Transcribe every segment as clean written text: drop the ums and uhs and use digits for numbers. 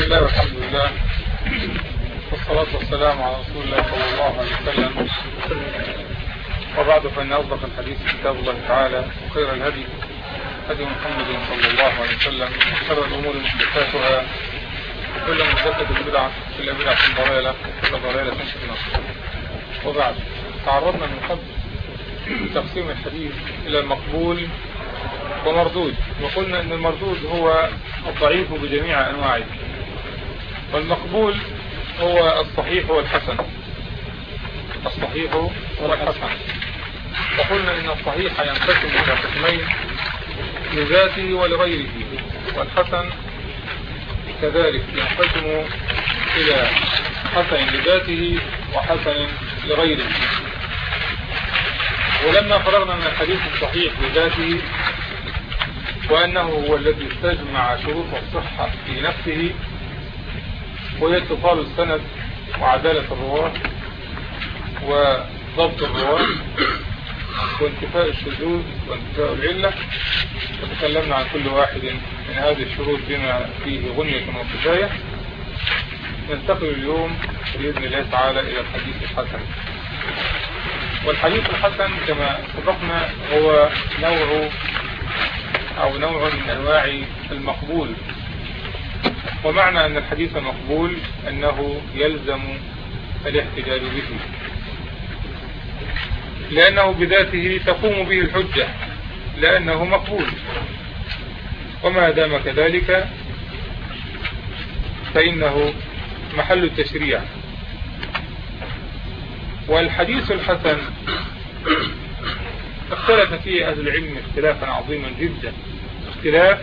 الله والحمد لله والصلاة والسلام على رسول الله صلى الله عليه وسلم. وبعد فإن أصدق الحديث كتاب الله تعالى، وخير الهدي هدي محمد صلى الله عليه وسلم، وشر الأمور محدثاتها، وكل محدثة بدعة، وكل بدعة ضلالة، وكل ضلالة في النار. وبعد تعرضنا من قبل تقسيم الحديث إلى المقبول ومردود، وقلنا أن المردود هو الضعيف بجميع أنواعه، والمقبول هو الصحيح والحسن. الصحيح والحسن، وقلنا أن الصحيح ينقسم إلى قسمين لذاته ولغيره، والحسن كذلك ينقسم إلى حسن لذاته وحسن لغيره. ولما فرغنا من الحديث الصحيح لذاته وأنه هو الذي استجمع شروط الصحة في نفسه، وهي اتصال السند وعدالة الرواة وضبط الرواة وانتفاء الشذوذ وانتفاء العلة، وتكلمنا عن كل واحد من هذه الشروط بما فيه غنية وكفاية. ننتقل اليوم بإذن الله تعالى إلى الحديث الحسن. والحديث الحسن كما سبقنا هو نوع من أنواع المقبول. ومعنى أن الحديث مقبول أنه يلزم الاحتجاج به، لأنه بذاته تقوم به الحجة، لأنه مقبول. وما دام كذلك فإنه محل التشريع. والحديث الحسن اختلف فيه أهل العلم اختلافا عظيما جدا، اختلاف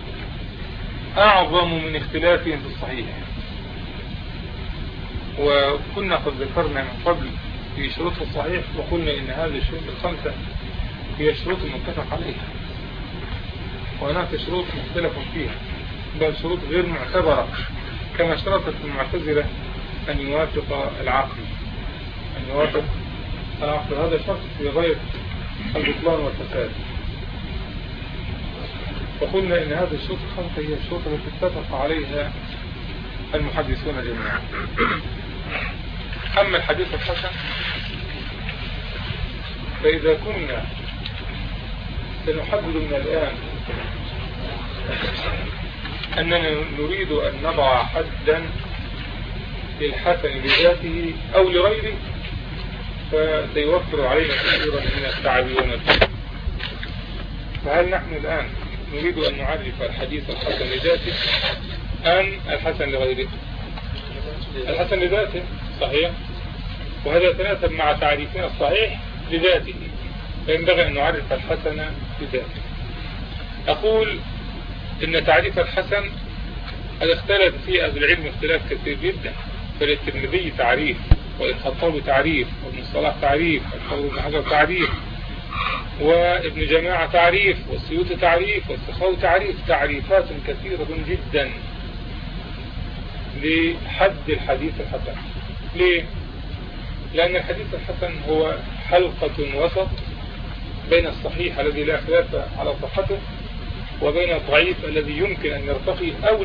أعظم من اختلافهم في الصحيح. وكنا قد ذكرنا من قبل في شروط الصحيح، وقلنا إن هذه الشروط الخمسة هي شروط متفق عليها، وهناك شروط مختلف فيها، بل شروط غير معتبرة، كما اشترطت المعتزلة أن يوافق العقل. هذا شرط في غاية البطلان والفساد. وقلنا إن هذه الشروط الخمسة هي الشروط التي اتفق عليها المحدثون جميعا. أما الحديث الحسن فإذا كنا سنحدد من الآن أننا نريد أن نضع حدا للحسن لذاته أو لغيره، فسيوفر علينا كثيرا من التعب والنفس. فهل نحن الآن نريد أن نعرف الحديث الحسن لذاته أم الحسن لغيره؟ الحسن لذاته صحيح، وهذا يتناسب مع تعريفنا الصحيح لذاته، فينبغي أن نعرف الحسن لذاته. أقول إن تعريف الحسن قد اختلف فيه أهل العلم اختلاف كثير جدا. فللترمذي تعريف، والخطابي تعريف، وابن الصلاح تعريف، والحافظ بن حجر تعريف، وابن جماعة تعريف، والسيوطي تعريف، والسخاوي تعريف. تعريفات كثيرة جدا لحد الحديث الحسن. ليه؟ لأن الحديث الحسن هو حلقة وسط بين الصحيح الذي لا خلاف على صحته وبين الضعيف الذي يمكن أن يرتقي أو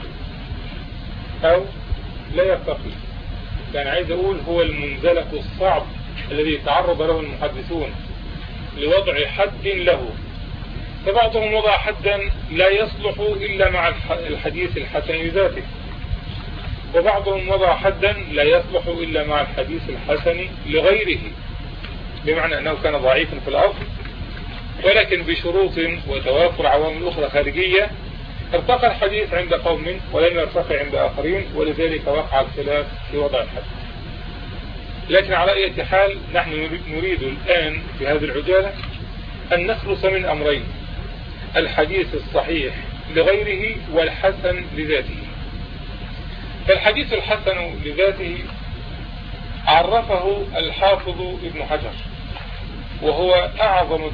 لا يرتقي. يعني عايز أقول هو المنزلق الصعب الذي تعرض له المحدثون لوضع حد له. فبعضهم وضع حدا لا يصلح إلا مع الحديث الحسن لذاته، وبعضهم وضع حدا لا يصلح إلا مع الحديث الحسن لغيره، بمعنى أنه كان ضعيفا في الأصل، ولكن بشروط وتوافر عوامل أخرى خارجية ارتقى الحديث عند قوم ولم يرتقي عند آخرين، ولذلك وقع الخلاف في وضع الحد. لكن على أي حال نحن نريد الآن في هذه العجالة أن نخلص من أمرين: الحديث الصحيح لغيره والحسن لذاته. فالحديث الحسن لذاته عرفه الحافظ ابن حجر، وهو أعظم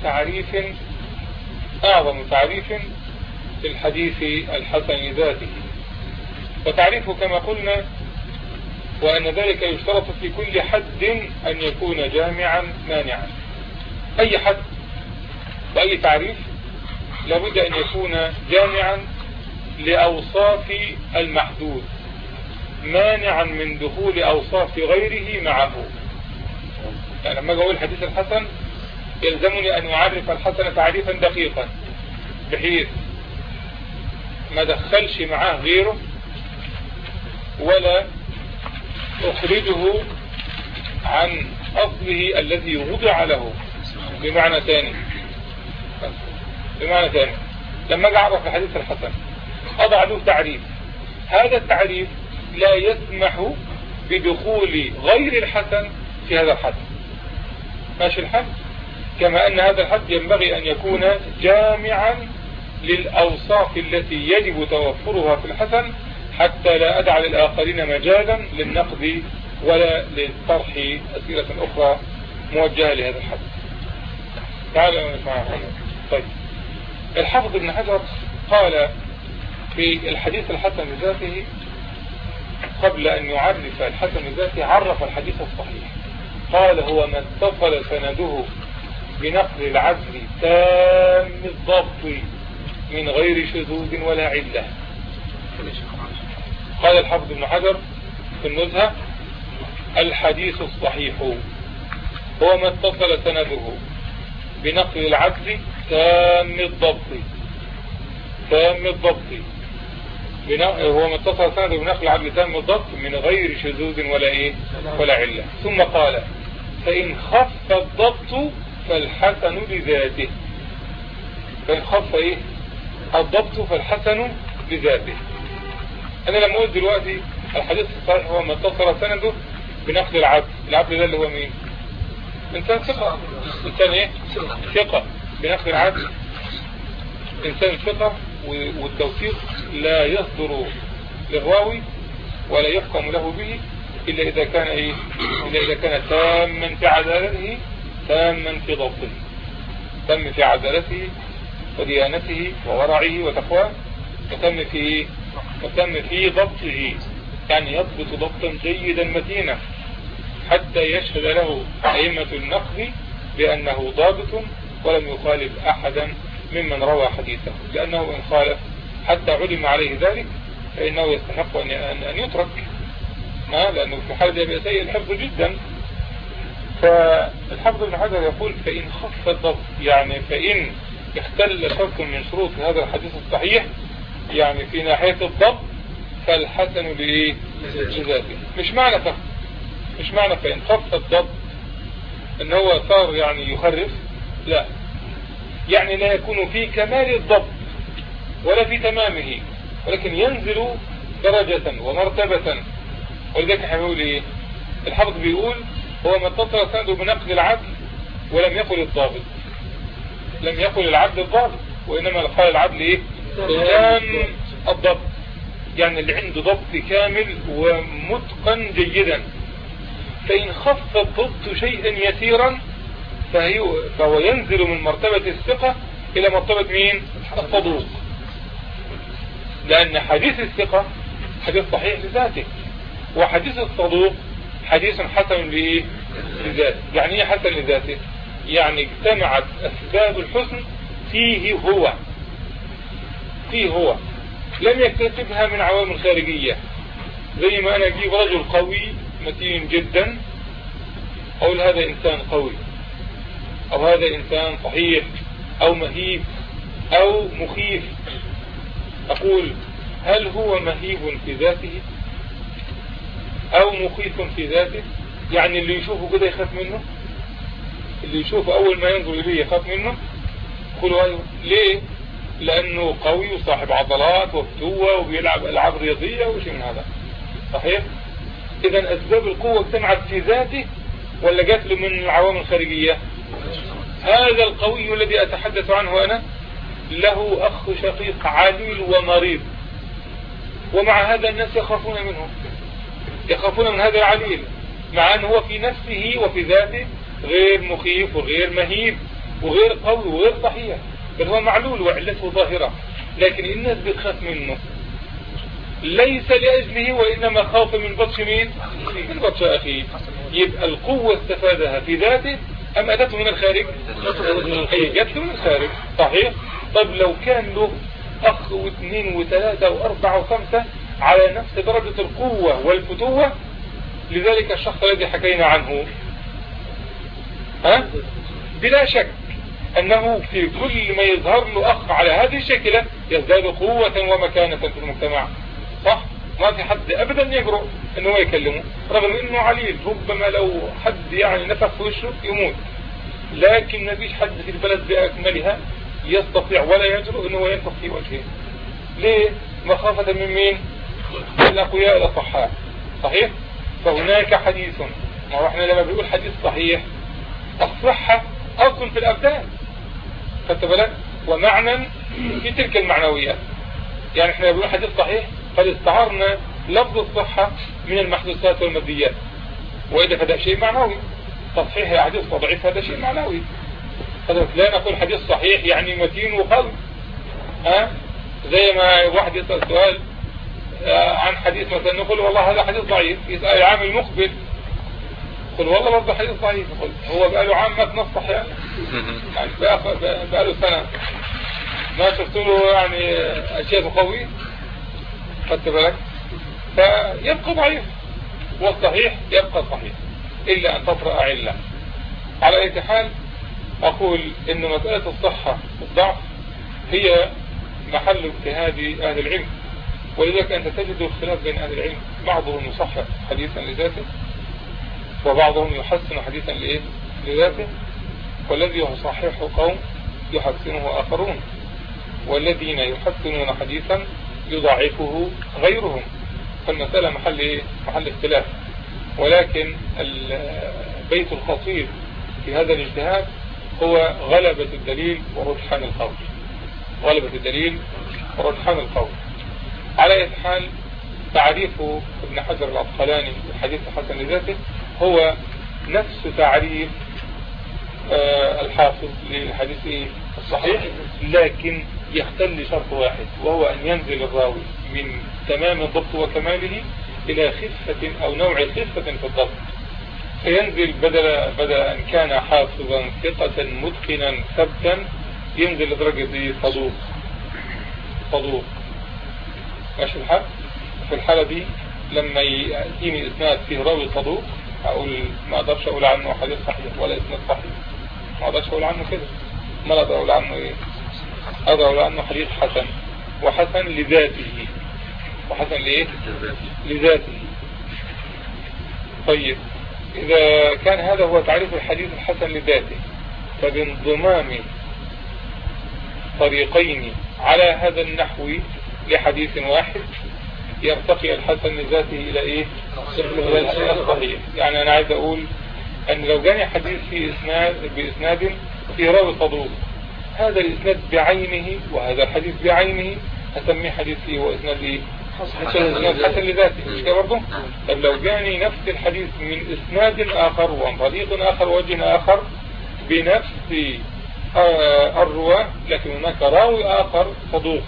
تعريف للحديث الحسن لذاته. وتعريفه كما قلنا وأن ذلك يشترط في كل حد أن يكون جامعا مانعا. أي حد وأي تعريف لابد أن يكون جامعا لأوصاف المحدود مانعا من دخول أوصاف غيره معه. يعني لما أقول الحديث الحسن يلزمني أن أعرف الحسن تعريفا دقيقا بحيث ما دخلش معاه غيره ولا أخرجه عن أصله الذي وضع له. بمعنى ثاني لما أجي أعرف الحديث الحسن أضع له تعريف، هذا التعريف لا يسمح بدخول غير الحسن في هذا الحد. ماشي الحد؟ كما أن هذا الحد ينبغي أن يكون جامعا للأوصاف التي يجب توفرها في الحسن حتى لا أدع للآخرين مجالا للنقد ولا للطرح أسئلة أخرى موجهة لهذا الحد. تعالوا نسمع. طيب، الحافظ ابن حجر قال في الحديث الحسن بذاته قبل أن يعرف الحسن بذاته عرف الحديث الصحيح، قال هو ما اتصل سنده بنقل العدل تام الضبط من غير شذوذ ولا علة. قال الحافظ ابن حجر في النزهة الحديث الصحيح هو ما اتصل سنده بنقل العدل تام الضبط هو ما اتصل سنده بنقل العدل تام الضبط من غير شذوذ ولا علة. ثم قال فإن خف الضبط فالحسن لذاته. فإن خف الضبط فالحسن لذاته. أنا لما قلت دلوقتي الحديث الصحيح هو ما اتصل سنده بنقل العدل ده اللي هو مين؟ إنسان ثقة. إنسان ثقة بنقل العدل. إنسان ثقة، والتوثيق لا يصدر للراوي ولا يحكم له به إلا إذا كان تاما في عدالته، تاما في ضبطه، تم في عدالته وديانته وورعه وتقواه، وتم في ضبطه، يعني يضبط ضبطا جيدا متينا حتى يشهد له أئمة النقد بأنه ضابط ولم يخالف أحدا ممن روى حديثه، لأنه إن خالف حتى علم عليه ذلك فإنه يستحق أن يترك، لأنه في حال يبقى سيء الحفظ جدا. فالحافظ ابن حجر يقول فإن خف الضبط، يعني فإن اختل شرط من شروط هذا الحديث الصحيح، يعني في ناحية الضبط، فالحسن لذاته. مش معنى فإن خف الضبط ان هو صار يعني يخرف، لا، يعني لا يكون في كمال الضبط ولا في تمامه، ولكن ينزل درجة ومرتبة. ولذلك هنقول الحافظ بيقول هو ما اتصل سنده بنقل العدل ولم يقل الضابط، لم يقل العدل الضابط، وإنما قال العدل تام الضبط، يعني اللي عنده ضبط كامل ومتقن جيدا. فإن خف الضبط شيئا يسيرا فهو ينزل من مرتبة الثقة إلى مرتبة مين؟ الصدوق، لأن حديث الثقة حديث صحيح لذاته، وحديث الصدوق حديث حسن لذاته. يعني ايه حسن لذاته؟ يعني اجتمعت أسباب الحسن فيه هو لم يكتسبها من عوامل خارجية. زي ما أنا أجيب رجل قوي متين جدا أقول هذا إنسان قوي، أو هذا إنسان صحيح أو مهيب أو مخيف. أقول هل هو مهيب في ذاته أو مخيف في ذاته؟ يعني اللي يشوفه كده يخاف منه، اللي يشوفه أول ما ينظر إليه يخاف منه. قولوا أيوه. ليه؟ لأنه قوي وصاحب عضلات وفتوة وبيلعب ألعاب رياضية وشيء من هذا. صحيح؟ إذا أسباب القوة اجتمعت في ذاته ولا جات له من العوامل الخارجية؟ هذا القوي الذي أتحدث عنه أنا له أخ شقيق عليل ومريض، ومع هذا الناس يخافون من هذا العليل، مع أنه هو في نفسه وفي ذاته غير مخيف وغير مهيب وغير قوي وغير صحيح، بل هو معلول وعلته ظاهرة، لكن الناس بتخاف منه ليس لأجله، وإنما خاف من بطش مين؟ من بطش أخيه. يبقى القوة استفادها في ذاته أم أتته من الخارج؟ جاءته من الخارج. صحيح. طيب لو كان له أخ واثنين وثلاثة وأربعة وخمسة على نفس درجة القوة والفتوة. لذلك الشخص الذي حكينا عنه بلا شك أنه في كل ما يظهر له أخ على هذه الشكلة يزداد قوة ومكانة في المجتمع. صح؟ ما في حد أبدا يجرؤ أنه يكلمه رغم أنه عليل، ربما لو حد يعني نفخ في وشه يموت، لكن ما فيش حد في البلد بأكملها يستطيع ولا يجرؤ أنه ينفخ في وجهه. ليه؟ مخافة من مين؟ من الأقوياء الأصحاء. صحيح؟ فهناك حديث، ما هو احنا لما بنقول حديث صحيح الصحة أصل في الأبدان، خدت بالك؟ ومعنى في تلك المعنويات. يعني احنا بنقول حديث صحيح قد استعرنا لفظ الصحة من المحدثات والماديات، وإذا فده شيء معنوي. تصحيح الحديث وضعيف هذا شيء معنوي. لا نقول حديث صحيح يعني متين وقلب. زي ما واحد يسأل سؤال عن حديث مثلا نقول والله هذا حديث ضعيف، يسأل العام المقبل قل والله برضه حديث ضعيف. هو بقى له عام ما تنصح يعني بقى له سنة ما شفت له يعني أشياء قوية، خدت بالك؟ فيبقى ضعيف، والصحيح يبقى صحيح إلا أن تطرأ علة. على أي حال أقول إن مسألة الصحة والضعف هي محل اجتهاد أهل العلم، ولذلك أنت تجد الخلاف بين أهل العلم، بعضهم يصحح حديثا لذاته وبعضهم يحسن حديثا لذاته، والذي يصححه قوم يحسنه آخرون، والذين يحسنون حديثا يضعفه غيرهم. فالمسألة محل اختلاف. ولكن البيت الخطير في هذا الاجتهاد هو غلبة الدليل ورجحان القول. غلبة الدليل ورجحان القول. على أي حال تعريف ابن حجر العسقلاني الحديث الحسن لذاته هو نفس تعريف الحافظ للحديث الصحيح، لكن يختل شرط واحد، وهو أن ينزل الراوي من تمام الضبط وكماله إلى خفة أو نوع خفة في الضبط، فينزل بدل أن كان حافظا ثقة متقنا ثبتا ينزل لدرجة صدوق. ماشي الحال؟ في الحالة دي لما يأتيني إسناد فيه راوي صدوق أقول ما أقدرش أقول عنه حديث صحيح ولا إسناد صحيح، ما أقدرش أقول عنه كده. ما أقدر أقول عنه إيه؟ أقدر أقول عنه حديث حسن، وحسن لذاته. وحسن لإيه؟ لذاته. طيب إذا كان هذا هو تعريف الحديث الحسن لذاته، فبانضمام طريقين على هذا النحو لحديث واحد يرتقي الحسن لذاته إلى إيه؟ إلى الصحيح. يعني أنا عايز أقول أن لو جاني حديث في بإسناد في راوي صدوق، هذا الإسناد بعينه وهذا الحديث بعينه أسميه حديث إيه وإسناد إيه؟ حسن لذاته. مش كده برضه؟ طب لو جاني نفس الحديث من إسناد آخر ومن طريق آخر ووجه آخر بنفس الرواة، لكن هناك راوي آخر صدوق،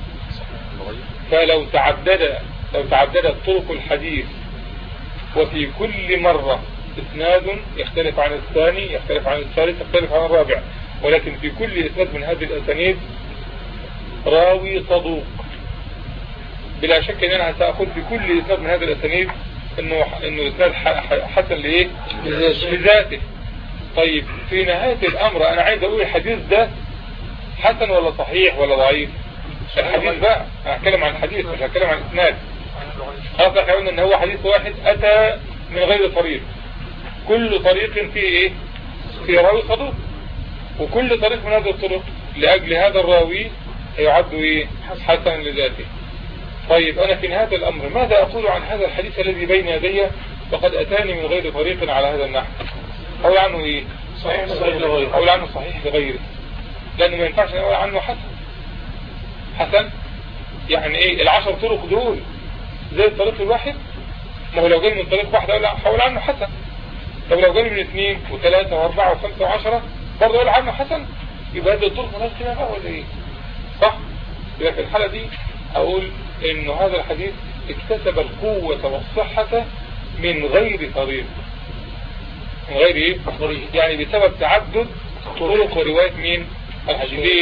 فلو تعددت طرق الحديث وفي كل مرة إسناد يختلف عن الثاني، يختلف عن الثالث، يختلف عن الرابع، ولكن في كل إسناد من هذه الأسانيد راوي صدوق، بلا شك أن أنا سأقول في كل إسناد من هذه الأسانيد إنه إسناد حسن لإيه؟ لذاته. طيب في نهاية الأمر أنا عايز أقول الحديث ده حسن ولا صحيح ولا ضعيف؟ الحديث بقى أنا هتكلم عن الحديث مش هتكلم عن الإسناد. خلاص احنا قلنا إن هو حديث واحد أتى من غير طريق، كل طريق فيه إيه؟ فيه راوي صدوق، وكل طريق من هذه الطرق لأجل هذا الراوي يعد إيه؟ حسن لذاته. طيب أنا في نهاية الأمر ماذا أقول عن هذا الحديث الذي بين يدي وقد أتاني من غير طريق على هذا النحو؟ أقول عنه إيه؟ صحيح لغيره. أقول عنه صحيح لغيره، لأنه ما ينفعش أقول عنه حسن. يعني إيه 10 طرق دول زي الطريق الواحد؟ ما هو لو جاي من طريق واحد أقول عنه حسن. طب لو جاي من 2 و3 و4 و5 و10 برضه أقول عنه حسن؟ يبقى هذه الطرق مالهاش كده بقى ولا إيه؟ صح؟ يبقى في الحالة دي أقول إنه هذا الحديث اكتسب القوة والصحة من غير طريق. من غير ايه؟ يعني بسبب تعدد طرق ورواية مين؟ الحديث.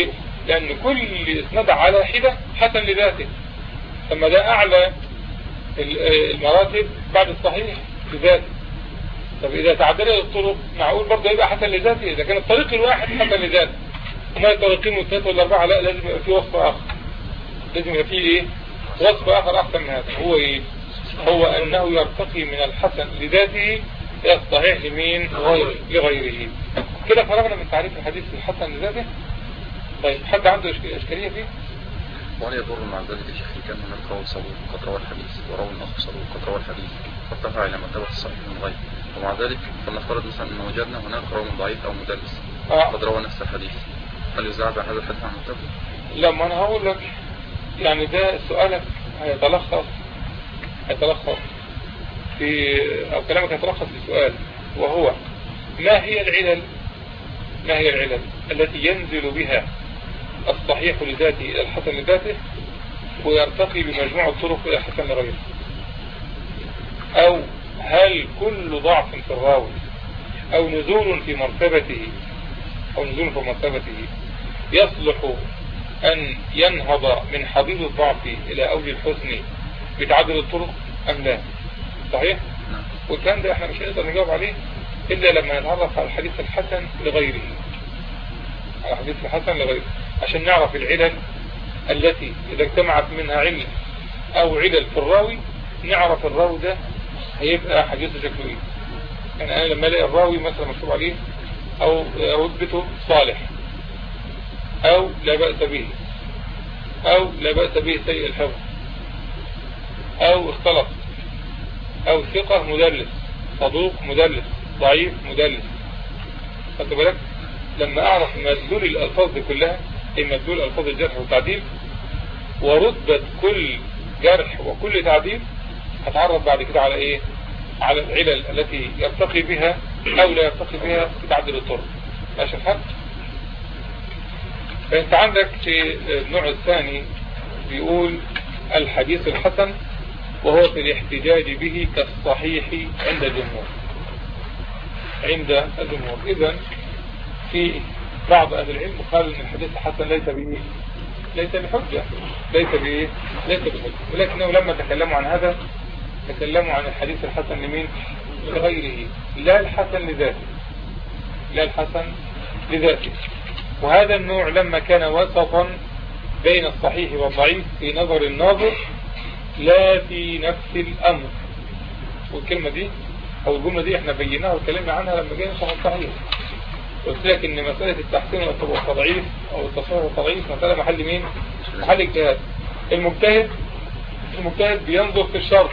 لأن كل إسناد على حدة حسن لذاته، ثم ده أعلى المراتب بعد الصحيح لذاته. طب إذا تعدلت الطرق معقول برضه يبقى حسن لذاته إذا كان الطريق الواحد حسن لذاته، وما الطريقين والثلاثة والأربعة لا، لازم يبقى فيه وصف آخر، لازم يبقى فيه إيه؟ وصف آخر أحسن من هذا. هو إيه؟ هو أنه يرتقي من الحسن لذاته إلى الصحيح لمين؟ لغيره. كده فرغنا من تعريف الحديث الحسن لذاته. طيب حد عنده إشكالية فيه؟ ولا يضر مع ذلك يا شيخ كان هناك راوي صدوق قد روى الحديث وراوي آخر صدوق قد روى الحديث فارتفع إلى مرتبة الصحيح من غيره، ومع ذلك فلنفترض مثلا أن وجدنا هناك راوي ضعيف أو مدلس قد روى نفس الحديث، هل يزعل هذا الحديث عن مرتبه؟ لا، ما أنا هقول لك يعني ده سؤالك هيتلخص في أو كلامك هيتلخص في سؤال، وهو ما هي العلل التي ينزل بها الصحيح لذاته إلى الحسن لذاته ويرتقي بمجموع الطرق إلى الحسن لغيره؟ أو هل كل ضعف في الراوي أو نزول في مرتبته يصلح أن ينهض من حضيض الضعف إلى أوج الحسن بتعدد الطرق أم لا؟ صحيح؟ والكلام ده احنا مش هنقدر نجاوب عليه إلا لما نتعرف على الحديث الحسن لغيره، عشان نعرف العلل التي إذا اجتمعت منها علة أو علل في الراوي نعرف الراوي ده هيبقى حديثه شكله إيه. يعني أنا لما الاقي الراوي مثلا مكتوب عليه أو رتبته صالح أو لا بأس به سيء الحفظ أو اختلط أو ثقة مدلس صدوق مدلس ضعيف مدلس، خدت بالك؟ لما أعرف مدلول الألفاظ دي كلها، مدلول ألفاظ الجرح والتعديل ورتبة كل جرح وكل تعديل، هتعرف بعد كده على إيه؟ على العلل التي يرتقي بها أو لا يرتقي بها في تعديل الطرق. ماشي الحال؟ فأنت عندك في النوع الثاني بيقول الحديث الحسن وهو في الاحتجاج به كالصحيح عند الجمهور. إذن في بعض أهل العلم قالوا أن الحديث الحسن ليس بحجة، ولكنه لما تكلموا عن هذا تكلموا عن الحديث الحسن لمين؟ لغيره، لا الحسن لذاته. وهذا النوع لما كان وسطا بين الصحيح والضعيف في نظر الناظر لا في نفس الأمر. والكلمة دي أو الجملة دي احنا بيناها واتكلمنا عنها لما جينا نشرح الصحيح. قلت لك ان مسألة التحسين والتضعيف او التصحيح والتضعيف مسألة محل مين؟ محل اجتهاد. المجتهد بينظر في الشرط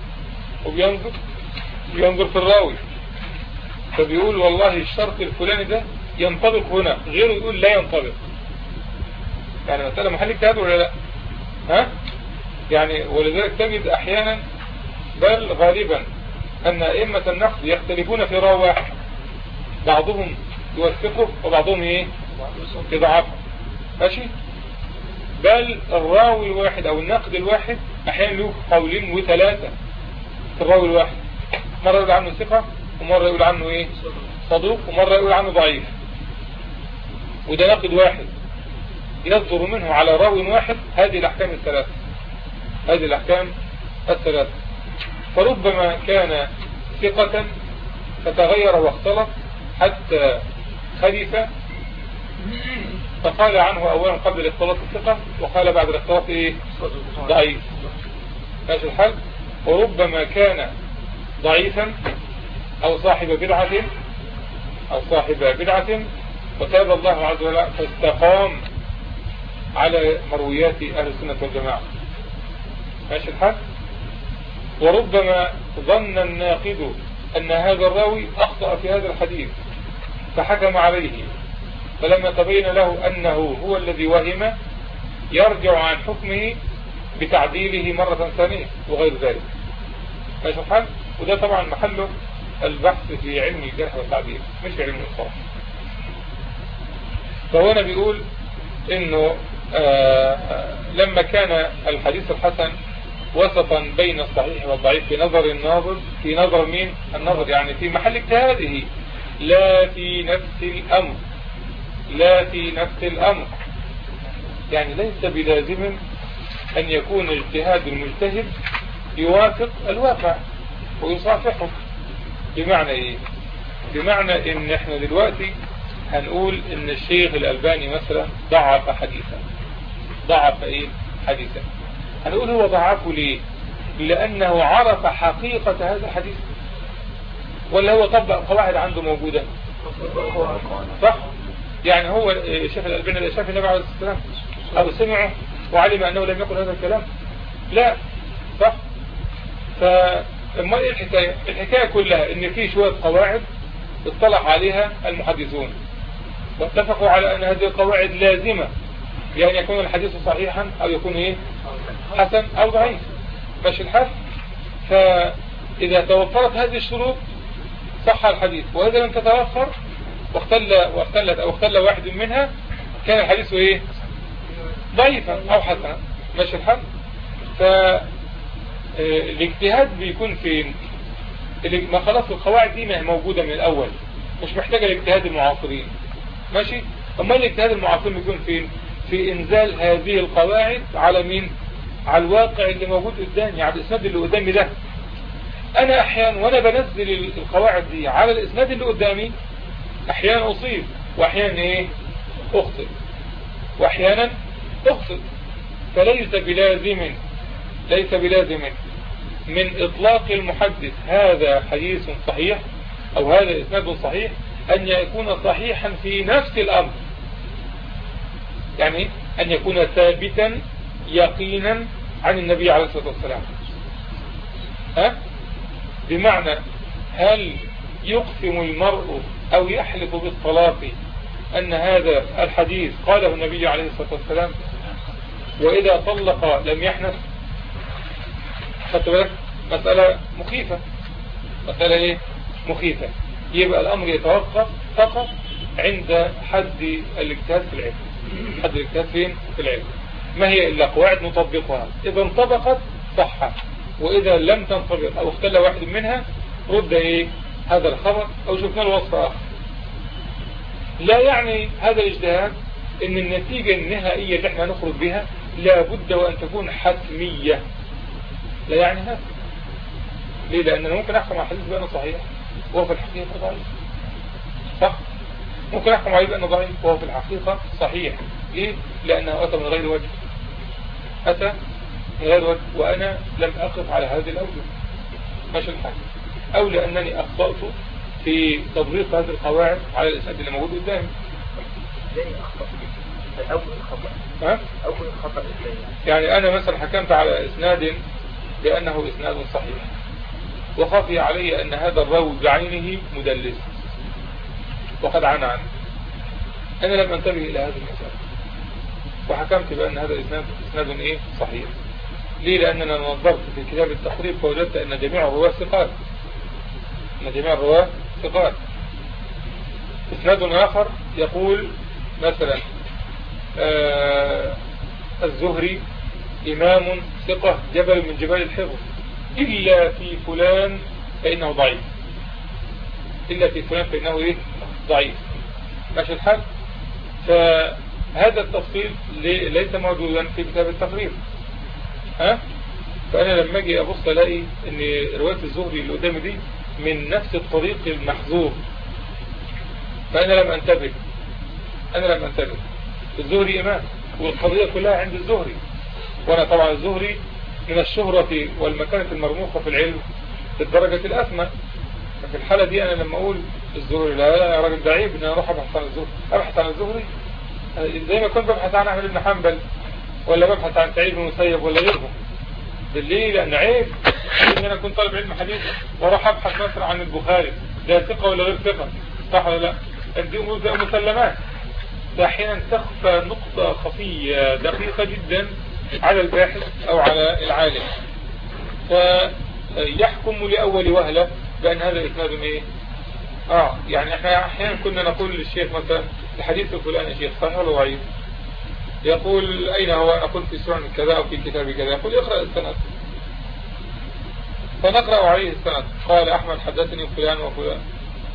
وبينظر في الراوي، فبيقول والله الشرط الفلاني ده ينطبق هنا، غيره يقول لا ينطبق. يعني مسألة محل اجتهاد ولا لا؟ ها؟ يعني ولذلك تجد احيانا بل غالبا ان ائمة النقد يختلفون في راوي واحد، بعضهم يوثقه وبعضهم يضعفه. ماشي؟ بل الراوي الواحد او النقد الواحد احيانا له قولين وثلاثة في الراوي الواحد، مرة يقول عنه ثقة ومرة يقول عنه صدوق ومرة يقول عنه ضعيف. وده نقد واحد يصدر منه على راوي واحد هذه الأحكام الثلاثة. فربما كان ثقة فتغير واختلط حتى خلف، فقال عنه أولا قبل الاختلاط الثقة وقال بعد الاختلاط ضعيف. ماشي الحال؟ وربما كان ضعيفا أو صاحب بدعة وتاب الله عز وجل فاستقام على مرويات أهل السنة والجماعة. ماشي الحال؟ وربما ظن الناقد أن هذا الراوي أخطأ في هذا الحديث فحكم عليه، فلما تبين له أنه هو الذي وهم يرجع عن حكمه بتعديله مرة ثانية وغير ذلك. ماشي الحال؟ وده طبعا محله البحث في علم الجرح والتعديل مش في علم الصلاح. فهنا بيقول انه لما كان الحديث الحسن وسطا بين الصحيح والضعيف في نظر الناظر، في نظر مين؟ النظر يعني في محل اجتهاده، لا في نفس الأمر. يعني ليس بلازم أن يكون اجتهاد المجتهد يوافق الواقع ويصافحه. بمعنى إيه؟ بمعنى إن إحنا دلوقتي هنقول إن الشيخ الألباني مثلا ضعف حديثا. ضعف إيه؟ حديثا. هنقول هو ضعفه ليه؟ لأنه عرف حقيقة هذا الحديث، ولا هو طبق قواعد عنده موجودة؟ صح؟ يعني هو الشيخ الألباني شاف النبي عليه الصلاة والسلام أو سمعه وعلم أنه لم يقل هذا الكلام؟ لا. صح؟ فما إيه الحكاية؟ الحكاية كلها إن في شوية قواعد اطلع عليها المحدثون واتفقوا على أن هذه القواعد لازمة يعني يكون الحديث صحيحا أو يكون إيه؟ حسن أو ضعيف. ماشي الحال؟ فإذا توفرت هذه الشروط صح الحديث، وإذا لم تتوفر واختل واحد منها كان الحديث إيه؟ ضعيفا أو حسنا. ماشي الحال؟ فالاجتهاد بيكون فين؟ ما خلاص القواعد دي ما هي موجودة من الأول، مش محتاجة الاجتهاد المعاصرين. ماشي؟ أما الاجتهاد المعاصرين بيكون فين؟ في إنزال هذه القواعد على مين؟ على الواقع اللي موجود قدامي، على الإسناد اللي قدامي ده. أنا أحيانا وأنا بنزل القواعد دي على الإسناد اللي قدامي أحيانا أصيب وأحيانا إيه؟ أخطئ وأحيانا أخطئ. فليس بلازم من إطلاق المحدث هذا حديث صحيح أو هذا إسناد صحيح أن يكون صحيحا في نفس الأمر، يعني أن يكون ثابتا يقينا عن النبي عليه الصلاة والسلام. بمعنى هل يقسم المرء أو يحلف بالطلاق أن هذا الحديث قاله النبي عليه الصلاة والسلام وإذا طلق لم يحنث؟ خدت بالك؟ مسألة مخيفة. مسألة إيه؟ مخيفة. يبقى الأمر يتوقف فقط عند حد الاجتهاد في العلم. حد الاجتهاد فين؟ في العلم. ما هي إلا قواعد نطبقها، إذا انطبقت صح، وإذا لم تنطبق أو اختل واحد منها رد إيه؟ هذا الخبر أو شفنا له وصف آخر. لا يعني هذا الاجتهاد إن النتيجة النهائية اللي احنا نخرج بها لابد وأن تكون حتمية. لا يعني هذا. ليه؟ لأننا ممكن أحكم على الحديث بأنه صحيح وهو في الحقيقة ضعيف. صح؟ ممكن أحكم عليه بأنه ضعيف وهو في الحقيقة صحيح. ليه؟ لأنه أتى من غير وجه. أتى من غير وجه وأنا لم أقف على هذه الأوجه. ماشي الحال. أو لأنني أخطأت في تطبيق هذه القواعد على الإسناد اللي موجود قدامي. ازاي أخطأ؟ أول الخطأ. أول الخطأ ازاي؟ يعني أنا مثلا حكمت على إسناد بأنه إسناد صحيح وخفي علي أن هذا الراوي بعينه مدلس وقد عانى عنه. أنا لم أنتبه إلى هذه المسألة وحكمت بأن هذا إسناد إيه؟ صحيح. ليه؟ لأننا نظرت في كتاب التقريب فوجدت أن جميع الرواة ثقات. إسناد آخر يقول مثلا الزهري إمام ثقة جبل من جبال الحفظ إلا في فلان فإنه ضعيف. إيه؟ ضعيف. ماشي الحال؟ فهذا التفصيل ليس موجودا في كتاب التقريب. فأنا لما أجي أبص ألاقي أن رواية الزهري اللي قدامي دي من نفس الطريق المحظور، فأنا لم أنتبه. الزهري إمام والقضية كلها عند الزهري، وأنا طبعا الزهري من الشهرة والمكانة المرموقة في العلم بالدرجة الأسمى. ففي الحالة دي أنا لما أقول الزهري لا يا راجل ده عيب إن أنا أروح أبحث عن الزهري زي ما كنت ببحث عن أحمد بن حنبل ولا ببحث عن سعيد بن المسيب ولا غيرهم. بالليل لأن عيب إن أنا كنت طالب علم حديث وأروح أبحث مثلا عن البخاري ده ثقة ولا غير ثقة، صح ولا لا؟ دي أمور زي مسلمات. أحيانا تخفى نقطة خفية دقيقة جدا على الباحث أو على العالم فيحكم لأول وهلة بأن هذا إسناد إيه؟ يعني احنا أحيانا كنا نقول للشيخ مثلا الحديث الفلاني شيخ صحيح ولا ضعيف؟ يقول أين هو؟ أقول في سنن كذا أو في كتاب كذا. يقول اقرأ السند فنقرأ عليه السند. قال أحمد حدثني فلان وفلان،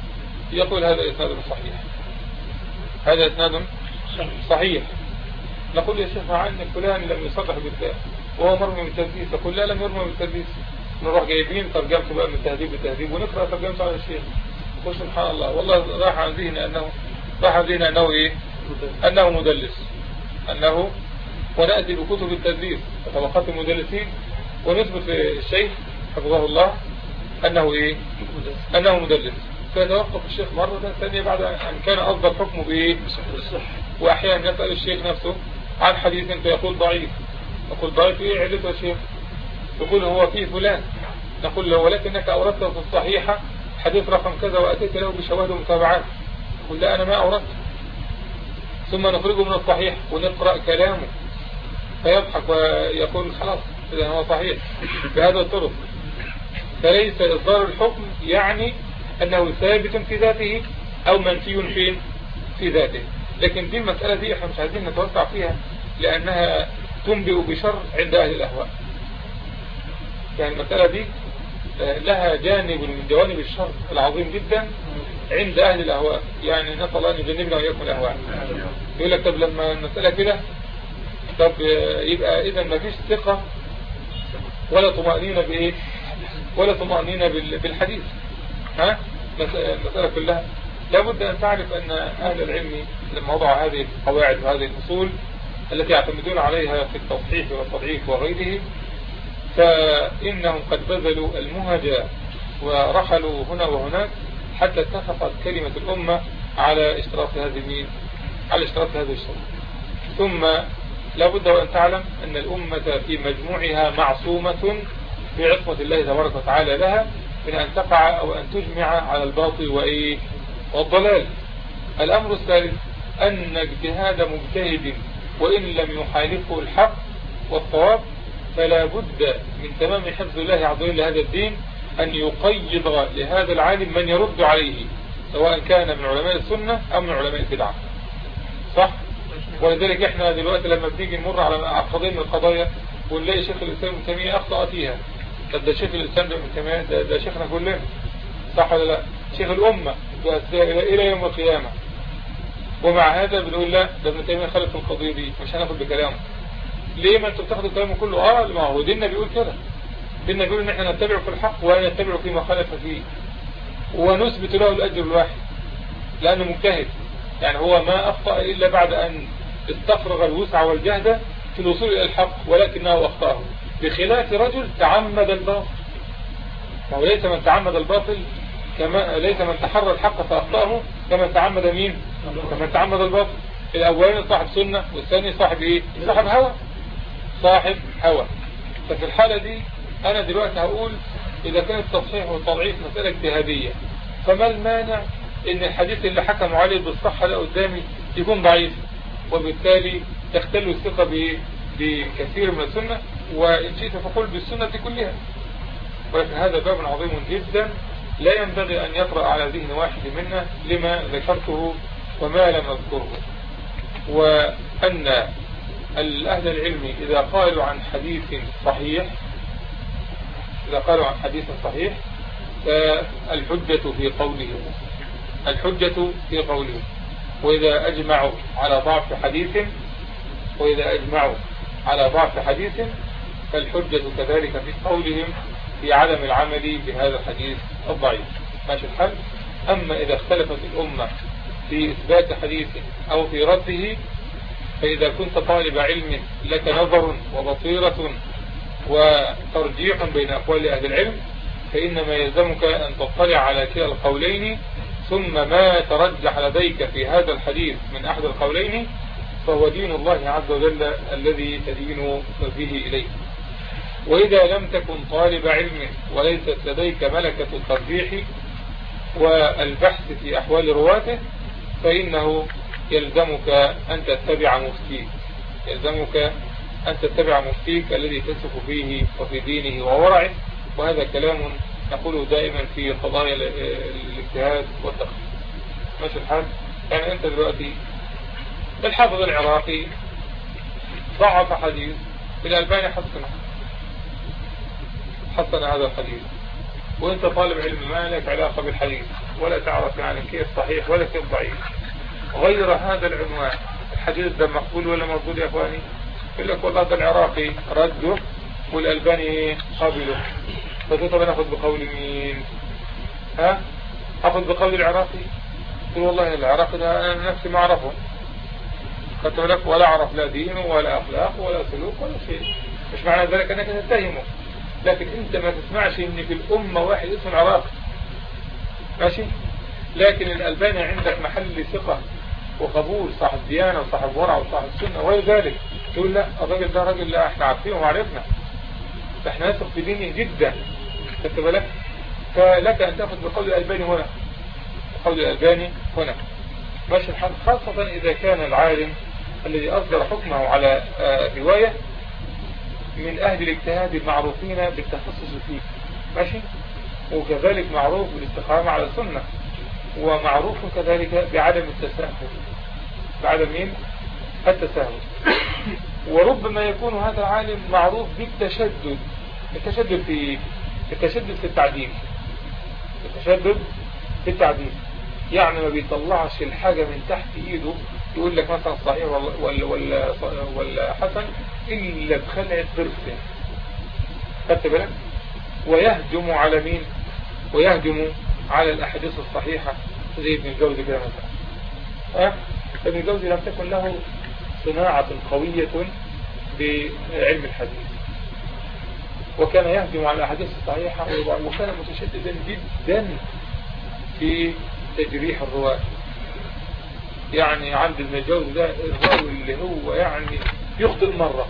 يقول هذا إسناد صحيح، هذا إسناد صحيح. نقول يا شيخ عن فلان لم يصرح بالداء وهو مرمي بالتدليس، يقول لا لم يرمى بالتدليس. نروح جايبين ترجمته بقى من التهذيب بالتهذيب ونقرأ ترجمته على الشيخ. سبحان الله، والله راح عن ذهني أنه إيه؟ أنه مدلس، ونأتي بكتب التدليس وطبقات المدلسين ونثبت للشيخ حفظه الله أنه إيه؟ أنه مدلس. فيتوقف الشيخ مرة ثانية بعد أن كان أصدر حكمه بإيه؟ وأحيانا يسأل الشيخ نفسه عن حديث فيقول ضعيف. نقول ضعيف إيه علته يا شيخ؟ يقول هو فيه فلان. نقول له ولكنك أوردته في الصحيحة حديث رقم كذا وأتيت له بشواهد ومتابعات. يقول لا أنا ما أوردت. ثم نخرجه من الصحيح ونقرأ كلامه فيضحك ويقول خلاص إذا هو صحيح بهذا الطرق. فليس إصدار الحكم يعني أنه ثابت في ذاته أو منفي في ذاته. لكن دي المسألة دي احنا مش عايزين نتوسع فيها لأنها تنبئ بشر عند أهل الأهواء. يعني المسألة دي لها جانب من جوانب الشر العظيم جدا عند أهل الأهواء. يعني نسأل الله أن يجنبنا وإياكم الأهواء. يقول لك طب لما المسألة كده طب يبقى إذا ما فيش ثقة ولا طمأنينة بإيه ولا طمأنينة بالحديث. المسألة كلها لابد أن تعرف أن أهل العلم لما وضعوا هذه القواعد وهذه الأصول التي يعتمدون عليها في التصحيح والتضعيف وغيره فإنهم قد بذلوا المهج ورحلوا هنا وهناك حتى اتفقت كلمة الأمة على اشتراط هذه الشروط. ثم لابد وأن تعلم أن الأمة في مجموعها معصومة بعصمة الله تبارك وتعالى لها من أن تقع أو أن تجمع على الباطل والضلال. الأمر الثالث أن اجتهاد مجتهد وإن لم يحالفه الحق والصواب فلا بد من تمام حفظ الله عز وجل لهذا الدين أن يقيض لهذا العالم من يرد عليه سواء كان من علماء السنة أو من علماء البدعة. صح؟ ولذلك احنا دلوقتي لما بنيجي نمر على قضية من القضايا ونلاقي شيخ الإسلام ابن تيمية أخطأ فيها. طب ده شيخ الإسلام ابن تيمية ده شيخنا كلنا، صح ولا لا؟ شيخ الأمة إلى يوم القيامة. ومع هذا بنقول لا ده ابن تيمية خالف القضية دي مش هناخد بكلامه. ليه ما انتوا بتاخدوا كلامه كله؟ ما هو ديننا بيقول كده. ديننا بيقول ان احنا نتبع في الحق ونتبع فيما خالف فيه ونثبت له الأجر الواحد لأنه مجتهد. يعني هو ما أخطأ إلا بعد أن استفرغ الوسع والجهد في الوصول إلى الحق ولكنه أخطأه، بخلاف رجل تعمد الباطل. فهو ليس من تعمد الباطل ليس من تحرى الحق فأخطأه كمن تعمد مين؟ كمن تعمد الباطل. الأولين صاحب سنة والثاني صاحب إيه؟ صاحب هوى. ففي الحالة دي أنا دلوقتي هقول إذا كان التصحيح والتضعيف مسألة اجتهادية فما المانع إن الحديث اللي حكموا عليه بالصحة ده قدامي يكون ضعيف وبالتالي تختل الثقة بكثير من السنة وإن شئت فقل بالسنة كلها. ولكن هذا باب عظيم جدا لا ينبغي أن يطرأ على ذهن واحد منا لما ذكرته وما لم أذكره. وأن أهل العلم إذا قالوا عن حديث صحيح فالحجة في قولهم وإذا أجمعوا على ضعف حديث فالحجة كذلك في قولهم في عدم العمل بهذا الحديث الضعيف. ماشي الحل. أما إذا اختلفت الأمة في إثبات حديث أو في رده فإذا كنت طالب علم لك نظر وبصيرة وترجيح بين أقوال أهل العلم فإنما يلزمك أن تطلع على كلا القولين ثم ما ترجح لديك في هذا الحديث من أحد القولين فهو دين الله عز وجل الذي تدين به إليه. وإذا لم تكن طالب علم وليست لديك ملكة الترجيح والبحث في أحوال رواته فإنه يلزمك أن تتبع مفتيك الذي تثق فيه وفي دينه وورعه. وهذا كلام نقوله دائما في قضايا الاجتهاد والتقليد. ماشي الحال. يعني أنت دلوقتي الحافظ العراقي ضعف حديث الألباني حسن هذا الحديث وانت طالب علم ما لك علاقة بالحديث ولا تعرف يعني كيف صحيح ولا كيف ضعيف. غير هذا العنوان الحديث ده مقبول ولا مردود يا اخواني؟ يقول لك والله ده العراقي رده والألباني قابله. طب انا اخذ بقول مين؟ اخذ بقول العراقي؟ يقول والله العراقي ده انا نفسي ما اعرفه، قلت لك ولا اعرف لا دين ولا اخلاق ولا سلوك ولا شيء، مش معنى ذلك انك تتهمه، لكن انت ما تسمعش ان في الامة واحد اسمه العراقي، ماشي؟ لكن الألباني عندك محل ثقة وقبول، صاحب ديانة وصاحب ورع وصاحب سنة وغير ذلك، تقول لا الراجل ده راجل لا احنا عارفينه وعرفنا، فاحنا نثق في دينه جدا، خدت بالك؟ فلك ان تاخذ بقول الألباني هنا، قول الألباني هنا ماشي الحال، خاصة إذا كان العالم الذي أصدر حكمه على رواية من أهل الاجتهاد المعروفين بالتخصص فيه، ماشي؟ وكذلك معروف بالاستقامة على السنة، ومعروف كذلك بعدم التساهل، بعدم التساهل. وربما يكون هذا العالم معروف بالتشدد، التشدد في التعديل، التشدد في التعديل، يعني ما بيطلعش الحاجة من تحت ايده يقول لك مثلا صحيح ولا حسن الا بخلع طرفه، خدت بالك؟ ويهجم على مين؟ ويهجم على الاحاديث الصحيحة زي ابن الجوزي كده مثلا. ابن الجوزي لم تكن له صناعة قوية بعلم الحديث، وكان يهجم على الاحاديث الصحيحة، وكان متشددا جدا في تجريح الرواة. يعني عند ابن الجوزي ده الراوي اللي هو يعني يخطئ مرة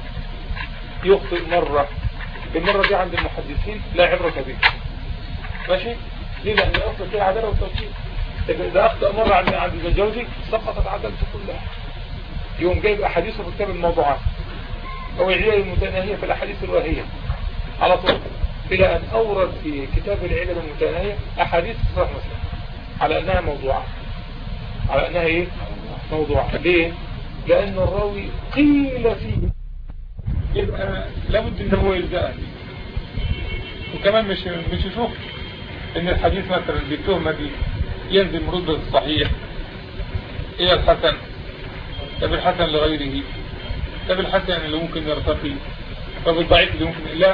المرة دي عند المحدثين لا عبرة به، ماشي؟ ليه؟ لأن الأصل فيها عدالة وتوثيق. إذا أخطأ مرة عند ابن الجوزي سقطت عدالته كلها، يوم جايب أحاديثه في كتاب الموضوعات أو العلل المتناهية في الأحاديث الواهية على طول، إلى أن أورد في كتاب العلل المتناهية أحاديث صحيح مسلم على أنها موضوعة، على أنها إيه؟ موضوعة. ليه؟ لأن الراوي قيل فيه، يبقى لابد أن هو يلزقه، وكمان مش يشوف ان الحديث مثلا بالتهمة دي ينزل رتبة الصحيح الى الحسن، طب الحسن لغيره، طب الحسن اللي ممكن يرتقي، طب الضعيف اللي ممكن لا،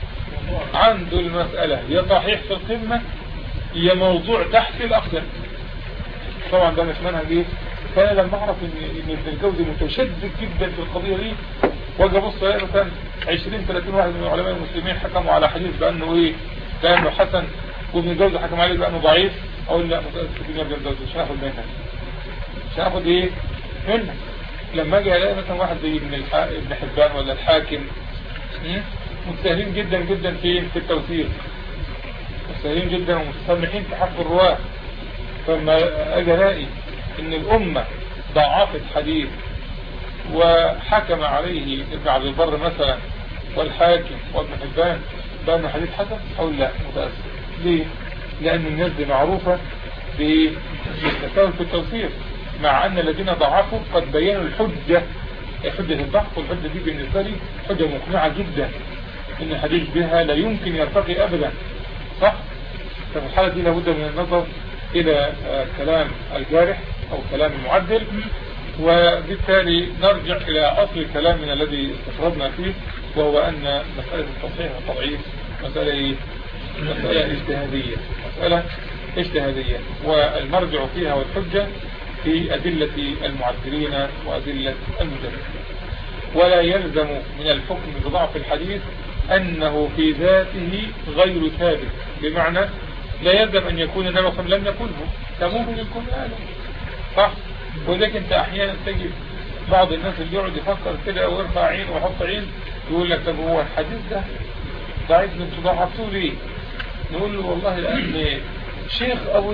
عنده المسألة يا صحيح في القمة يا موضوع تحت الأقدم. طبعا ده مش منهج ايه. فانا لما اعرف ان ابن الجوزي متشدد جدا في القضية دي، واجي ابص الاقي مثلا 20-30 واحد من علماء المسلمين حكموا على حديث بانه ايه، بانه حسن، وابن الجوزي حكم عليه بانه ضعيف، اقول لا متاسف يا ابن الجوزي مش هاخد منك، مش هاخد ايه منك. لما اجي الاقي مثلا واحد زي ابن حبان ولا الحاكم متساهلين جدا جدا في التوثيق، متساهلين جدا ومتسامحين في حق الرواه، فلما اجي الاقي ان الامه ضعفت حديث وحكم عليه ابن عبد البر مثلا والحاكم وابن حبان بأنه حديث حسن، أقول لا متأسف. ليه؟ لأن الناس دي معروفة بالتساهل في التوثيق، مع أن الذين ضعفوا قد بينوا الحجة، حجة الضعف، والحجة دي بالنسبة لي حجة مقنعة جدا، إن الحديث بها لا يمكن يرتقي أبدا، صح؟ ففي الحالة دي لابد من النظر إلى كلام الجارح أو كلام المعدل، وبالتالي نرجع إلى أصل كلامنا الذي استفردنا فيه، وهو أن مسألة التصحيح والتضعيف مسألة اجتهادية، والمرجع فيها والحجة في أدلة المعدلين وأدلة المجرحين. ولا يلزم من الحكم بضعف الحديث أنه في ذاته غير ثابت، بمعنى لا يلزم أن يكون النبي صلى الله عليه وسلم لم يكونه، فممكن يكون آله، صح؟ وذلك أنت أحيانا تجد بعض الناس اللي يقعد يفكر كده ويرفع عين ويحط عين، يقول لك طب هو الحديث ده ضعيف انتوا ضعفتوه ليه؟ نقول له والله لأن شيخ أبو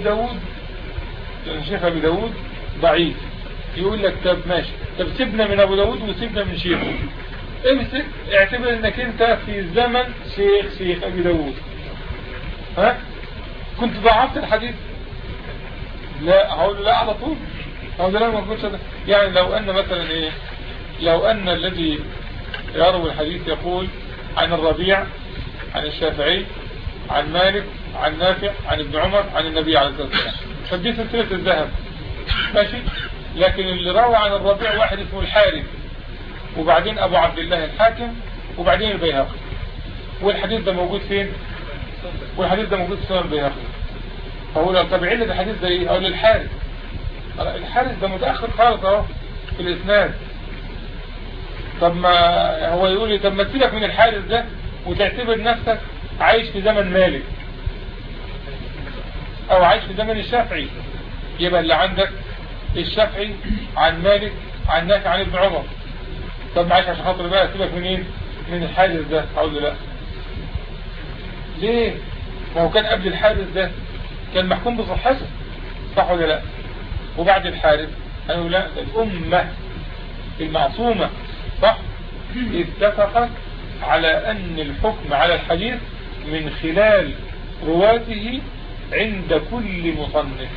داود ضعيف. يقول لك طب ماشي، طب سيبنا من أبو داود وسيبنا من شيخه، امسك اعتبر انك انت في زمن شيخ أبي داود، ها؟ كنت ضعفت الحديث؟ لا، هقول لا على طول، هذا لا موجود. يعني لو أن مثلا إيه، لو أن الذي يروي الحديث يقول عن الربيع عن الشافعي عن مالك عن نافع عن ابن عمر عن النبي عليه الصلاة والسلام، فدي سلسلة الذهب، ماشي؟ لكن اللي روى عن الربيع واحد اسمه الحارث، وبعدين ابو عبد الله الحاكم، وبعدين البيهقي. والحديث ده موجود فين؟ والحديث ده موجود في سنن البيهقي. فهو لو طب علة الحديث ده ايه؟ اقول الحارث. الحارث ده متأخر خالص اهو في الاسناد. طب ما هو يقول لي طب ما تسيبك من الحارث ده وتعتبر نفسك عايش في زمن مالك او عايش في زمن الشافعي، يبقى اللي عندك الشافعي عن مالك عن نافع عن ابن عمر. طب معلش عشان خاطر بقى سيبك منين؟ من الحارث ده. اقول له لا. ليه؟ ما هو كان قبل الحارث ده كان محكوم بصحته، صح ولا لا؟ وبعد الحارث قالوا لا، ده الأمة المعصومة صح اتفقت على أن الحكم على الحديث من خلال رواته عند كل مصنف،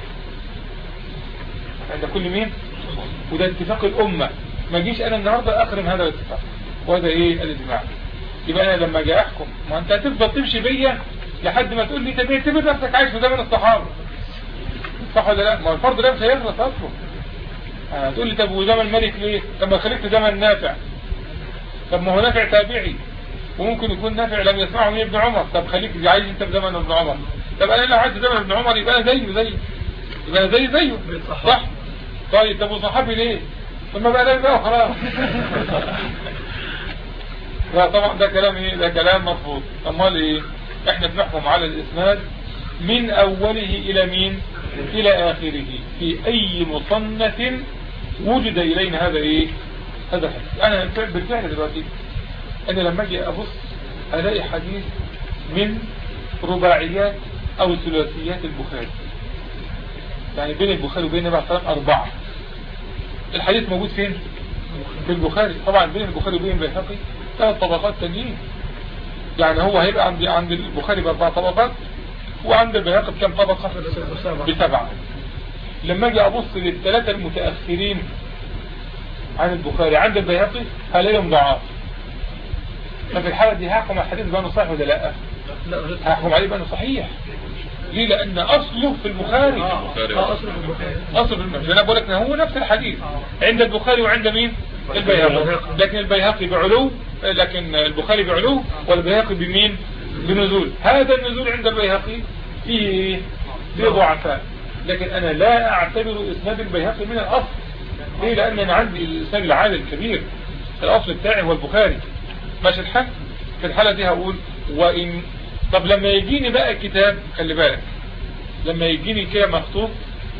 عند كل مين؟ وده اتفاق الأمة. ما جيش أنا النهاردة أخرم هذا الاتفاق، وهذا إيه؟ الإجماع. يبقى أنا لما جاء أحكم، ما أنت هتفضل تمشي بيا لحد ما تقول لي طب اعتبر نفسك عايش في زمن الصحابة، صح ولا لا؟ ما الفرض ده مش هيخلص أصله. تقول لي طب وزمن مالك ليه؟ طب ما خليك في زمن نافع. طب ما هو نافع تابعي، وممكن يكون نافع لم يسمعه من ابن عمر. طب خليك عايز انت في زمن ابن عمر. طب انا لو عايز زمن ابن عمر يبقى انا زيه، يبقى انا زيه صح. طيب طب وصحابي ليه؟ ثم بقى ده بقى خلاص. لا طبعا ده كلام ايه؟ ده كلام مرفوض. امال ايه؟ احنا بنحكم على الاسناد من اوله الى مين؟ الى اخره في اي مصنف وجد الينا هذا ايه؟ هذا الحديث. انا بالفعل دلوقتي انا لما اجي ابص الاقي حديث من رباعيات او ثلاثيات البخاري، يعني بين البخاري وبين النبي صلى الله عليه وسلم 4. الحديث موجود فين؟ في البخاري. طبعا بين البخاري وبين البيهقي 3 طبقات تانيين، يعني هو هيبقى عند البخاري ب4 طبقات، وعند البيهقي بكم طبقة؟ ب7. لما اجي ابص لل3 المتأخرين عن البخاري عند البيهقي هلاقيهم ضعاف. ففي الحالة دي هحكم الحديث بأنه صحيح ولا لا؟ هحكم عليه بأنه صحيح. ليه؟ لأن أصله في البخاري. أصله في البخاري. أنا بقول لك هو نفس الحديث عند البخاري وعند مين؟ البيهقي. لكن البيهقي بعلو، لكن البخاري بعلو والبيهقي بمين؟ بنزول. هذا النزول عند البيهقي فيه ضعفاء، لكن أنا لا أعتبر إسناد البيهقي من الأصل. ليه؟ لأن أنا عندي الإسناد العالي الكبير، الأصل بتاعي هو البخاري. ماشي الحال؟ في الحالة دي هقول وإن. طب لما يجيني بقى كتاب، خلي بالك، لما يجيني كده مخطوط،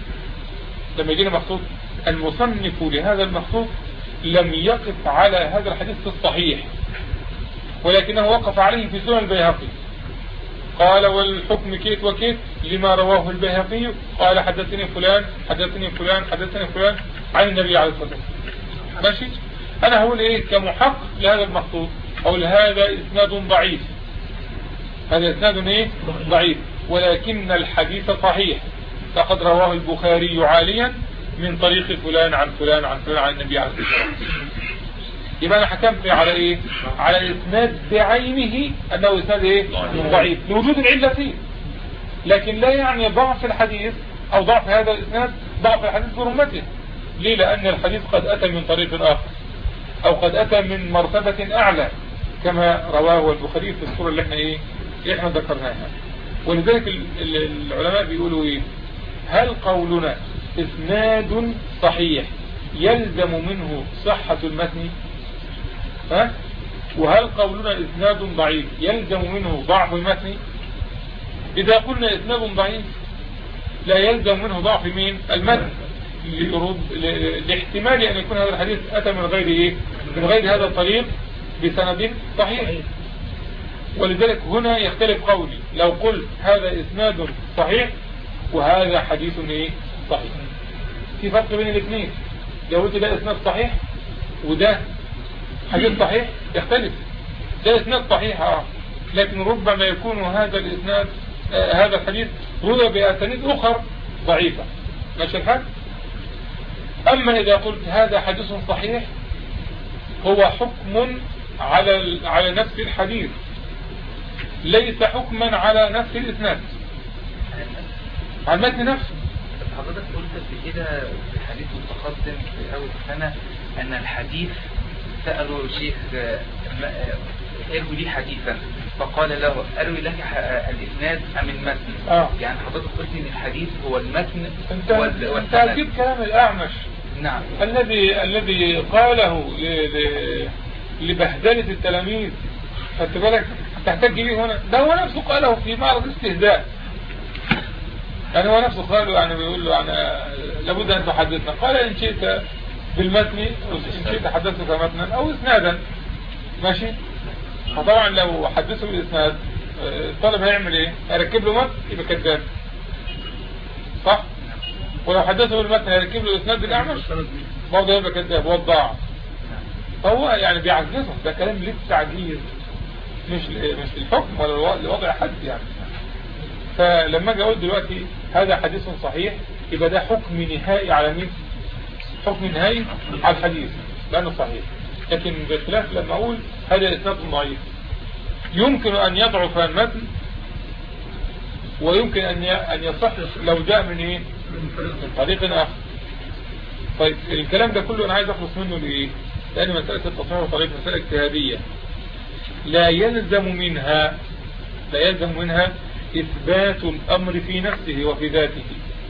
لما يجيني مخطوط المصنف لهذا المخطوط لم يقف على هذا الحديث في الصحيح، ولكنه وقف عليه في سنن البيهقي. قال والحكم كيت وكيت لما رواه البيهقي، قال حدثني فلان حدثني فلان حدثني فلان عن النبي عليه الصلاة والسلام. ماشي؟ أنا هقول إيه كمحقق لهذا المخطوط؟ أقول هذا إسناد ضعيف، هذا إسناد إيه؟ ضعيف، ولكن الحديث صحيح، فقد رواه البخاري عاليا من طريق فلان عن فلان عن فلان عن النبي عليه الصلاة والسلام. يبقى أنا حكمت على إيه؟ على الإسناد بعينه أنه إسناد إيه؟ ضعيف لوجود العلة فيه، لكن لا يعني ضعف الحديث أو ضعف هذا الإسناد ضعف الحديث برمته. ليه؟ لأن الحديث قد أتى من طريق آخر، أو قد أتى من مرتبة أعلى كما رواه البخاري في الصورة اللي احنا ذكرناها. ولذلك العلماء بيقولوا إيه؟ هل قولنا إسناد صحيح يلزم منه صحة المتن؟ وهل قولنا إسناد ضعيف يلزم منه ضعف المتن؟ إذا قلنا إسناد ضعيف لا يلزم منه ضعف مين؟ المتن، لاحتمال أن يكون هذا الحديث أتى من غير إيه؟ من غير هذا الطريق بسند صحيح. ولذلك هنا يختلف قولي لو قلت هذا إسناد صحيح وهذا حديث إيه؟ صحيح. في فرق بين الاثنين. لو قلت ده إسناد صحيح وده حديث صحيح يختلف. ده إسناد صحيح لكن ربما يكون هذا الإسناد هذا الحديث روى بأسانيد أخرى ضعيفة. ماشي الحال؟ أما إذا قلت هذا حديث صحيح هو حكم على نفس الحديث، ليس حكما على نفس الإسناد، على المتن نفسه. حضرتك قلت قبل كده في حديث متقدم في أول سنة أن الحديث سألوا الشيخ اروي لي حديثا فقال له اروي لك الإسناد أم المتن. يعني حضرتك قلت إن الحديث هو المتن. أنت أجيب كلام الأعمش. نعم. الذي قاله لبهدلة التلاميذ. خدت بالك تحتاج بيه هنا. ده هو نفسه قاله في معرض استهزاء. يعني هو نفسه قاله يعني بيقول له أنا لابد أن تحدثنا. قال إن شئت بالمتن إن شئت حدثتك متنا أو إسنادا. ماشي. فطبعا لو حدثه بالإسناد الطالب هيعمل إيه؟ هيركب له متن يبقى كذاب. صح؟ ولو حدثه بالمتن هيركب له إسناد بالأعمش برضه يبقى كذاب وضاع. فهو يعني بيعجزهم. ده كلام للتعجيز مش للحكم ولا لوضع حد يعني. فلما اجي اقول دلوقتي هذا حديث صحيح يبقى ده حكم نهائي على مين؟ حكم نهائي على الحديث لانه صحيح. لكن بخلاف لما اقول هذا اسناد ضعيف يمكن ان يضعف المتن ويمكن ان يصح لو جاء من ايه؟ من طريق اخر. طيب الكلام ده كله انا عايز اخلص منه لايه؟ لان مساله التصحيح والطريق مساله اجتهاديه لا يلزم منها إثبات الأمر في نفسه وفي ذاته.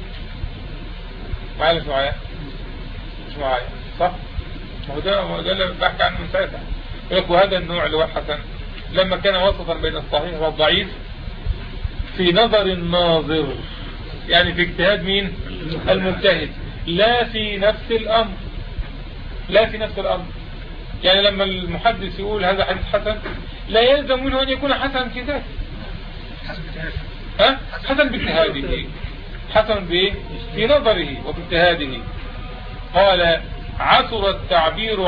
معايا مش معايا صح؟ وده اللي بحكي عنه من ساعتها. وهذا النوع اللي هو الحسن لما كان وسطا بين الصحيح والضعيف في نظر الناظر يعني في اجتهاد مين؟ المجتهد لا في نفس الأمر. يعني لما المحدث يقول هذا حديث حسن لا يلزم منه أن يكون حسن في ذاته. حسن باجتهاده. حسن في نظره وفي اجتهاده. قال عثر التعبير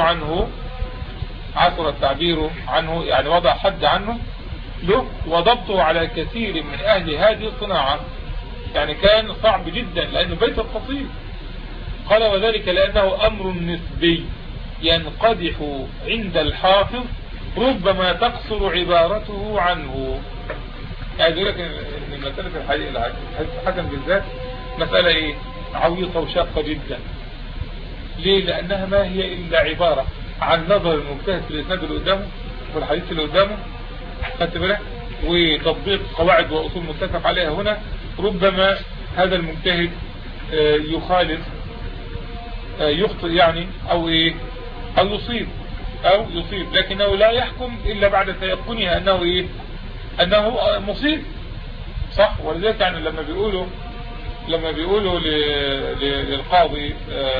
عنه يعني وضع حد عنه له وضبطه على كثير من أهل هذه الصناعة. يعني كان صعب جدا لأنه بيت القصيد. قال وذلك لأنه أمر نسبي ينقدح عند الحافظ ربما تقصر عبارته عنه. يعني يقول لك ان مسألة الحديث الحسن بالذات مسألة ايه؟ عويصة وشاقة جدا. ليه؟ لأنها ما هي إلا عبارة عن نظر المجتهد في الإسناد اللي قدامه والحديث اللي قدامه. خدت بالك؟ وتطبيق قواعد وأصول متفق عليها هنا. ربما هذا المجتهد يخالف يخطئ يعني أو إيه؟ أو يصيب لكنه لا يحكم إلا بعد تيقنها أنه إيه؟ أنه مصيب. صح؟ ولذلك يعني لما بيقولوا للقاضي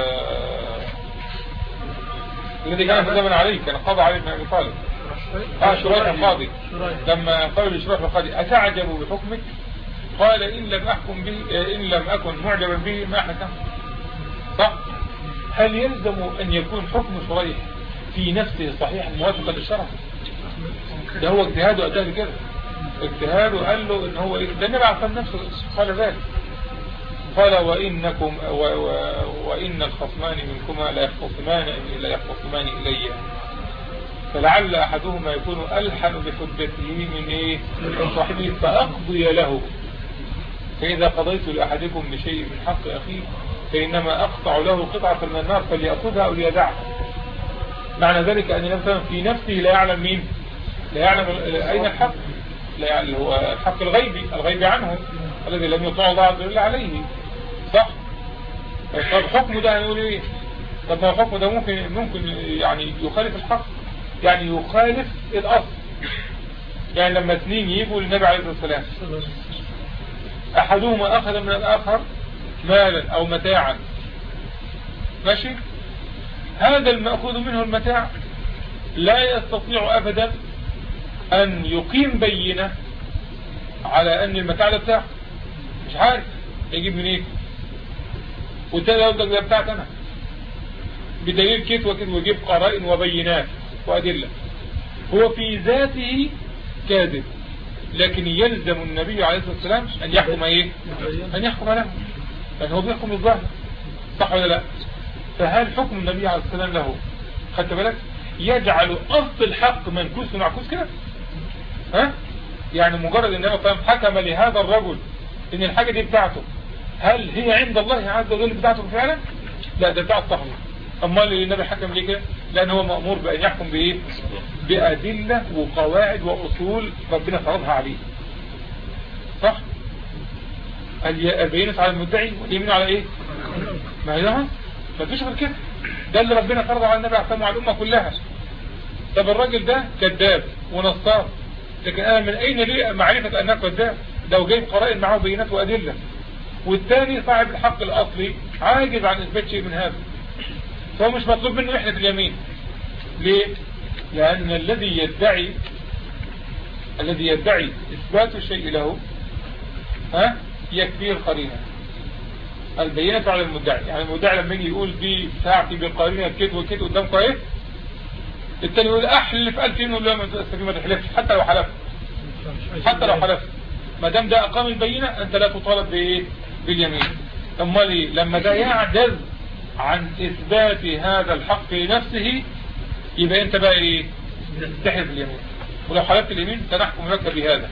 الذي كان في زمن علي كان قاضي علي بن أبي طالب شريح القاضي لما قالوا لشريح القاضي أتعجب بحكمك؟ قال إن لم أكن معجبا به ما حكم. صح؟ هل يلزم أن يكون حكم شريح في نفسه صحيح موافقا للشرع؟ ده هو اجتهاده أداه كده. اجتهاده قال له ان هو ده النبي عن نفسه قال ذلك. قال وإن الخصمان منكما لا يختصمان إلي فلعل أحدهما يكون ألحن بحجته من إيه؟ من صاحبه فأقضي له. فإذا قضيت لأحدكم بشيء من حق أخيه فإنما أقطع له قطعة من النار فليأخذها أو ليدعها. معنى ذلك أن نفسه في نفسه لا يعلم مين؟ لا يعلم أين الحق. لا يعني هو الحق الغيبي عنه الذي لم يطلع الله عز وجل عليه. صح؟ طب حكمه ده هنقول ايه؟ طب ما حكمه ده ممكن يعني يخالف الحق، يعني يخالف الأصل. يعني لما اثنين يجوا للنبي عليه الصلاة والسلام أحدهما أخذ من الآخر مالا أو متاعا، ماشي؟ هذا المأخوذ منه المتاع لا يستطيع أبدا أن يقيم بينة على أن المتاع ده بتاعه، مش عارف يجيب من ايه، والتالي يقول ده بتاعت أنا بدليل كيت وكيت، ويجيب قرائن وبينات وأدلة. هو في ذاته كاذب، لكن يلزم النبي عليه الصلاة والسلام أن يحكم ايه؟ أن يحكم له، لأن هو بيحكم الظاهر. صح ولا لا؟ فهل حكم النبي عليه الصلاة والسلام له، خدت بالك، يجعل أصل الحق منكوس ومعكوس كده؟ ها؟ يعني مجرد ان هو حكم لهذا الرجل ان الحاجة دي بتاعته، هل هي عند الله عز وجل بتاعته فعلا؟ لا، ده بتاع الصحابة. أما اللي النبي حكم ليه كده؟ لأن هو مأمور بأن يحكم بإيه؟ بأدلة وقواعد وأصول ربنا فرضها عليه. صح؟ البينة على المدعي واليمين على إيه؟ ما هي ده؟ ما فيش غير كده. ده اللي ربنا فرضه على النبي أحكمه على الأمة كلها. طب الراجل ده كذاب ونصاب، لكن أنا من أين لي معرفة أنه كذاب؟ لو جايب قرائن معه بينات وأدلة. والثاني صاحب الحق الأصلي عاجز عن إثبات شيء من هذا، فهو مش مطلوب منه يحلف اليمين. ليه؟ لأن الذي يدعي إثبات الشيء له يكفيه القرينة. البينة على المدعي، يعني المدعي لما يجي يقول دي ساعتي بالقرينة كده وكده قدامكم ايه، التاني يقول احلف 1000 يقول له ما تحلفش حتى لو حلفت، حتى لو حلفت ما دام ده اقام البينة انت لا تطالب بايه؟ باليمين. امال ايه؟ لما ده يعجز عن اثبات هذا الحق لنفسه يبقى انت بقى ايه؟ تحلف اليمين. ولو حلفت اليمين سنحكم لك بهذا.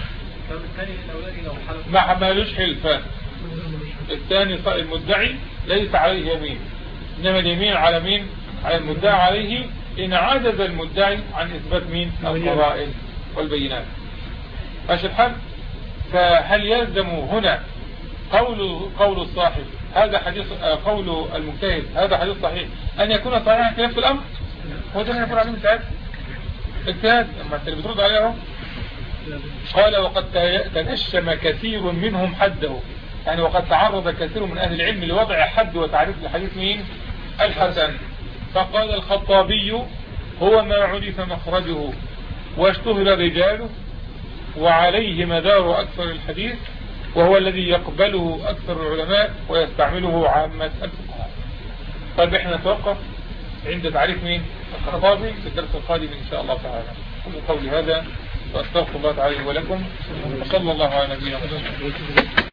ما مالوش حلفان. الثاني المدعي ليس عليه يمين، انما اليمين على مين؟ على المدعي عليه ان عجز المدعي عن اثبات مين؟ القرائن والبينات. ماشي الحال. فهل يلزم هنا قول الصاحب هذا حديث، قول المجتهد هذا حديث صحيح ان يكون صحيحا في نفس الامر؟ هو ده يقول عليه اجتهاد. اما انت اللي بترد عليه قال وقد تنشم كثير منهم حده، يعني وقد تعرض كثير من أهل العلم لوضع حد وتعريف الحديث مين؟ الحسن. فقال الخطابي هو ما عرف مخرجه واشتهر رجاله وعليه مدار أكثر الحديث، وهو الذي يقبله أكثر العلماء ويستعمله عامة الفقهاء. طيب احنا نتوقف عند تعريف مين؟ الخطابي في الدرس القادم إن شاء الله تعالى. قولي هذا وأستغفر الله تعالى ولكم، وصلى الله على نبينا محمد.